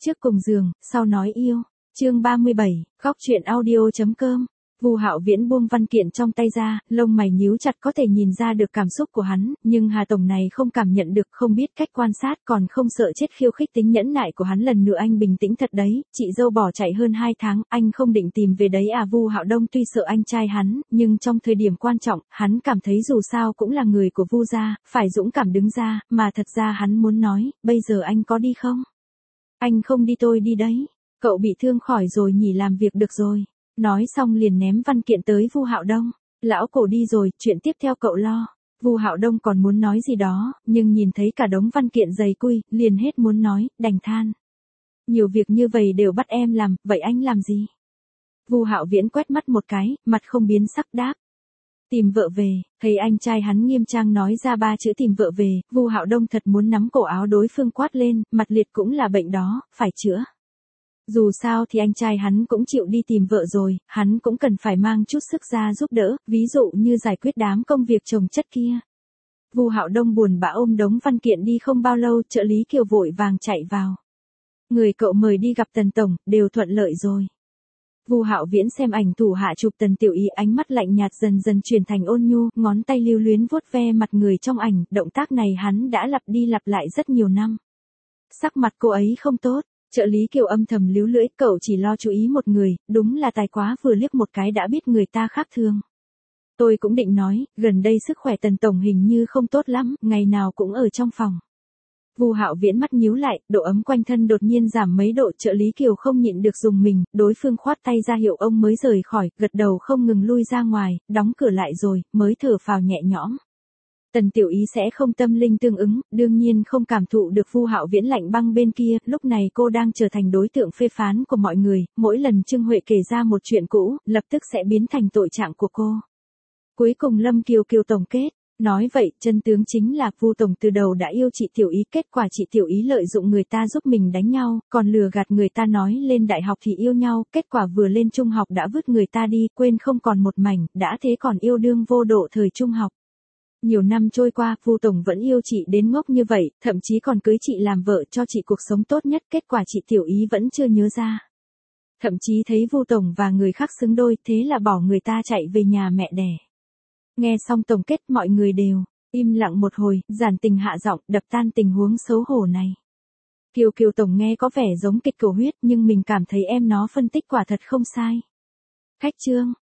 Trước cùng giường, sau nói yêu. Chương 37, khóc chuyện audio.com. Vu Hạo Viễn buông văn kiện trong tay ra, lông mày nhíu chặt, có thể nhìn ra được cảm xúc của hắn, nhưng Hà tổng này không cảm nhận được, không biết cách quan sát, còn không sợ chết khiêu khích tính nhẫn nại của hắn lần nữa. Anh bình tĩnh thật đấy, chị dâu bỏ chạy hơn 2 tháng, anh không định tìm về đấy à? Vu Hạo Đông tuy sợ anh trai hắn, nhưng trong thời điểm quan trọng, hắn cảm thấy dù sao cũng là người của Vu gia, phải dũng cảm đứng ra, mà thật ra hắn muốn nói, bây giờ anh có đi không? Anh không đi tôi đi đấy. Cậu bị thương khỏi rồi nhỉ, làm việc được rồi. Nói xong liền ném văn kiện tới Vu Hạo Đông. Lão cổ đi rồi, chuyện tiếp theo cậu lo. Vu Hạo Đông còn muốn nói gì đó, nhưng nhìn thấy cả đống văn kiện dày cui, liền hết muốn nói, đành than. Nhiều việc như vậy đều bắt em làm, vậy anh làm gì? Vu Hạo Viễn quét mắt một cái, mặt không biến sắc đáp. Tìm vợ về. Thấy anh trai hắn nghiêm trang nói ra 3 chữ tìm vợ về, Vu Hạo Đông thật muốn nắm cổ áo đối phương quát lên, mặt liệt cũng là bệnh đó, phải chữa. Dù sao thì anh trai hắn cũng chịu đi tìm vợ rồi, hắn cũng cần phải mang chút sức ra giúp đỡ, ví dụ như giải quyết đám công việc chồng chất kia. Vu Hạo Đông buồn bã ôm đống văn kiện đi, không bao lâu trợ lý Kiều vội vàng chạy vào. Người cậu mời đi gặp Tần tổng, đều thuận lợi rồi. Vu Hạo Viễn xem ảnh thủ hạ chụp Tần Tiểu Ý, ánh mắt lạnh nhạt dần dần chuyển thành ôn nhu, ngón tay lưu luyến vuốt ve mặt người trong ảnh, động tác này hắn đã lặp đi lặp lại rất nhiều năm. Sắc mặt cô ấy không tốt. Trợ lý Kiều âm thầm líu lưỡi, cậu chỉ lo chú ý một người, đúng là tài quá, vừa liếc một cái đã biết người ta khác thường. Tôi cũng định nói, gần đây sức khỏe Tần tổng hình như không tốt lắm, ngày nào cũng ở trong phòng. Vu Hạo Viễn mắt nhíu lại, độ ấm quanh thân đột nhiên giảm mấy độ, trợ lý Kiều không nhịn được dùng mình, đối phương khoát tay ra hiệu ông mới rời khỏi, gật đầu không ngừng lui ra ngoài, đóng cửa lại rồi, mới thở phào nhẹ nhõm. Tần Tiểu Ý sẽ không tâm linh tương ứng, đương nhiên không cảm thụ được Vu Hạo Viễn lạnh băng bên kia, lúc này cô đang trở thành đối tượng phê phán của mọi người, mỗi lần Trương Huệ kể ra một chuyện cũ, lập tức sẽ biến thành tội trạng của cô. Cuối cùng Lâm Kiều Kiều tổng kết, nói vậy, chân tướng chính là Vu tổng từ đầu đã yêu chị Tiểu Ý, kết quả chị Tiểu Ý lợi dụng người ta giúp mình đánh nhau, còn lừa gạt người ta nói lên đại học thì yêu nhau, kết quả vừa lên trung học đã vứt người ta đi, quên không còn một mảnh, đã thế còn yêu đương vô độ thời trung học. Nhiều năm trôi qua, Vu tổng vẫn yêu chị đến ngốc như vậy, thậm chí còn cưới chị làm vợ cho chị cuộc sống tốt nhất, kết quả chị Tiểu Ý vẫn chưa nhớ ra. Thậm chí thấy Vu tổng và người khác xứng đôi, thế là bỏ người ta chạy về nhà mẹ đẻ. Nghe xong tổng kết, mọi người đều im lặng một hồi, giản tình hạ giọng, đập tan tình huống xấu hổ này. Kiều Kiều tổng nghe có vẻ giống kịch cầu huyết, nhưng mình cảm thấy em nó phân tích quả thật không sai. Khách trương.